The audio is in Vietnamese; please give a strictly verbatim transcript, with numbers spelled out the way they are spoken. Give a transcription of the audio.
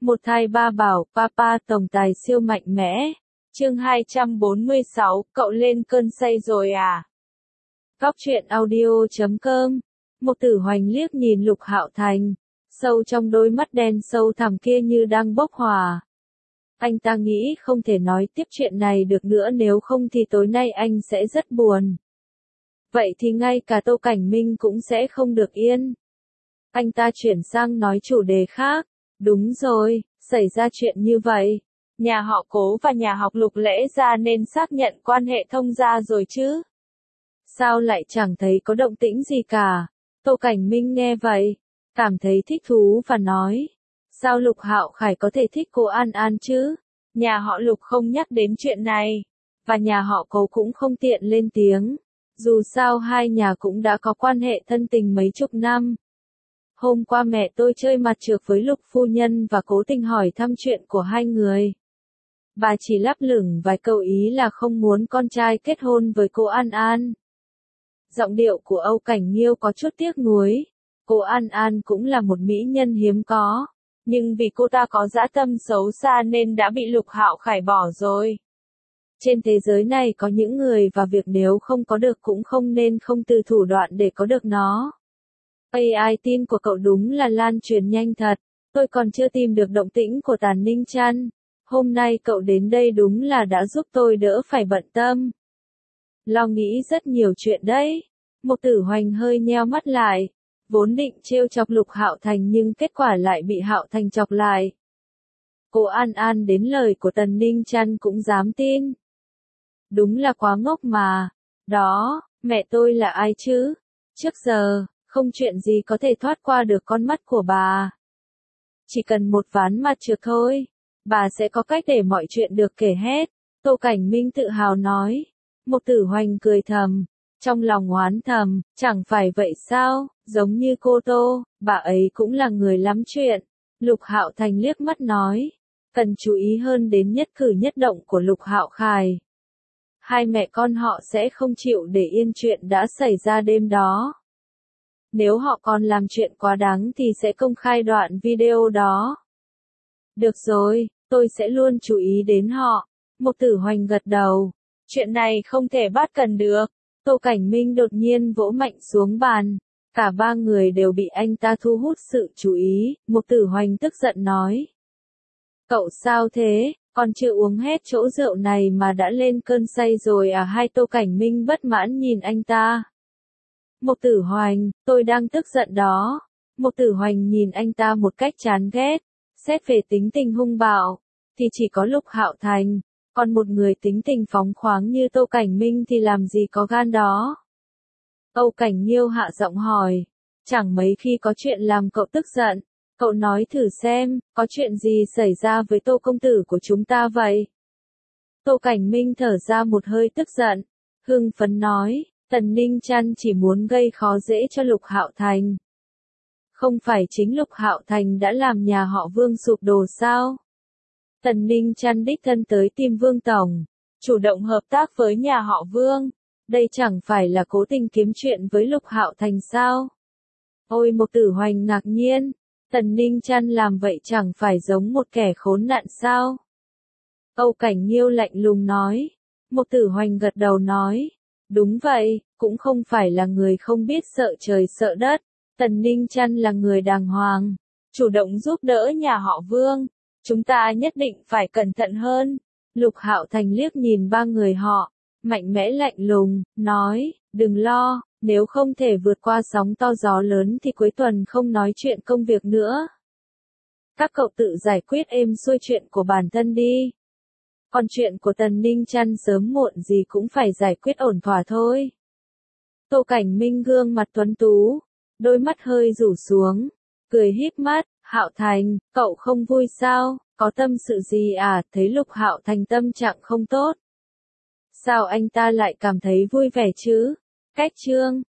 Một thai ba bảo, papa tổng tài siêu mạnh mẽ. Chương hai trăm bốn mươi sáu, cậu lên cơn say rồi à? Góc truyện audio chấm com. Một Tử Hoành liếc nhìn Lục Hạo Thành, sâu trong đôi mắt đen sâu thẳm kia như đang bốc hỏa. Anh ta nghĩ không thể nói tiếp chuyện này được nữa, nếu không thì tối nay anh sẽ rất buồn. Vậy thì ngay cả Tô Cảnh Minh cũng sẽ không được yên. Anh ta chuyển sang nói chủ đề khác. Đúng rồi, xảy ra chuyện như vậy. Nhà họ Cố và nhà họ Lục lẽ ra nên xác nhận quan hệ thông gia rồi chứ. Sao lại chẳng thấy có động tĩnh gì cả? Tô Cảnh Minh nghe vậy, cảm thấy thích thú và nói. Sao Lục Hạo Khải có thể thích cô An An chứ? Nhà họ Lục không nhắc đến chuyện này. Và nhà họ Cố cũng không tiện lên tiếng. Dù sao hai nhà cũng đã có quan hệ thân tình mấy chục năm. Hôm qua mẹ tôi chơi mặt trược với Lục phu nhân và cố tình hỏi thăm chuyện của hai người. Bà chỉ lắp lửng vài câu ý là không muốn con trai kết hôn với cô An An. Giọng điệu của Âu Cảnh Nghiêu có chút tiếc nuối. Cô An An cũng là một mỹ nhân hiếm có. Nhưng vì cô ta có dã tâm xấu xa nên đã bị Lục Hạo Khải bỏ rồi. Trên thế giới này có những người và việc nếu không có được cũng không nên không từ thủ đoạn để có được nó. a i tin của cậu đúng là lan truyền nhanh thật. Tôi còn chưa tìm được động tĩnh của Tàn Ninh Chăn. Hôm nay cậu đến đây đúng là đã giúp tôi đỡ phải bận tâm. Lo nghĩ rất nhiều chuyện đấy. Một Tử Hoành hơi nheo mắt lại. Vốn định trêu chọc Lục Hạo Thành nhưng kết quả lại bị Hạo Thành chọc lại. Cô An An đến lời của Tần Ninh Chăn cũng dám tin. Đúng là quá ngốc mà. Đó, mẹ tôi là ai chứ? Trước giờ, không chuyện gì có thể thoát qua được con mắt của bà. Chỉ cần một ván mặt trược thôi, bà sẽ có cách để mọi chuyện được kể hết. Tô Cảnh Minh tự hào nói. Một Tử Hoành cười thầm, trong lòng oán thầm, chẳng phải vậy sao, giống như cô Tô, bà ấy cũng là người lắm chuyện. Lục Hạo Thành liếc mắt nói, cần chú ý hơn đến nhất cử nhất động của Lục Hạo Khải. Hai mẹ con họ sẽ không chịu để yên chuyện đã xảy ra đêm đó. Nếu họ còn làm chuyện quá đáng thì sẽ công khai đoạn video đó. Được rồi, tôi sẽ luôn chú ý đến họ. Một Tử Hoành gật đầu. Chuyện này không thể bắt cần được. Tô Cảnh Minh đột nhiên vỗ mạnh xuống bàn. Cả ba người đều bị anh ta thu hút sự chú ý. Một Tử Hoành tức giận nói. Cậu sao thế, còn chưa uống hết chỗ rượu này mà đã lên cơn say rồi à? Hai Tô Cảnh Minh bất mãn nhìn anh ta. Một Tử Hoành, tôi đang tức giận đó. Một Tử Hoành nhìn anh ta một cách chán ghét. Xét về tính tình hung bạo, thì chỉ có Lục Hạo Thành. Còn một người tính tình phóng khoáng như Tô Cảnh Minh thì làm gì có gan đó. Âu Cảnh Nghiêu hạ giọng hỏi. Chẳng mấy khi có chuyện làm cậu tức giận. Cậu nói thử xem, có chuyện gì xảy ra với Tô công tử của chúng ta vậy? Tô Cảnh Minh thở ra một hơi tức giận. Hưng phấn nói. Tần Ninh Chăn chỉ muốn gây khó dễ cho Lục Hạo Thành. Không phải chính Lục Hạo Thành đã làm nhà họ Vương sụp đổ sao? Tần Ninh Chăn đích thân tới tìm Vương Tổng, chủ động hợp tác với nhà họ Vương. Đây chẳng phải là cố tình kiếm chuyện với Lục Hạo Thành sao? Ôi, Một Tử Hoành ngạc nhiên. Tần Ninh Chăn làm vậy chẳng phải giống một kẻ khốn nạn sao? Âu Cảnh Nghiêu lạnh lùng nói. Một Tử Hoành gật đầu nói. Đúng vậy, cũng không phải là người không biết sợ trời sợ đất. Tần Ninh Chăn là người đàng hoàng, chủ động giúp đỡ nhà họ Vương. Chúng ta nhất định phải cẩn thận hơn. Lục Hạo Thành liếc nhìn ba người họ, mạnh mẽ lạnh lùng, nói, đừng lo, nếu không thể vượt qua sóng to gió lớn thì cuối tuần không nói chuyện công việc nữa. Các cậu tự giải quyết êm xuôi chuyện của bản thân đi. Còn chuyện của Tần Ninh Chăn sớm muộn gì cũng phải giải quyết ổn thỏa thôi. Tô Cảnh Minh gương mặt tuấn tú, đôi mắt hơi rủ xuống, cười híp mắt. Hạo Thành, cậu không vui sao, có tâm sự gì à? Thấy Lục Hạo Thành tâm trạng không tốt. Sao anh ta lại cảm thấy vui vẻ chứ? Cách chương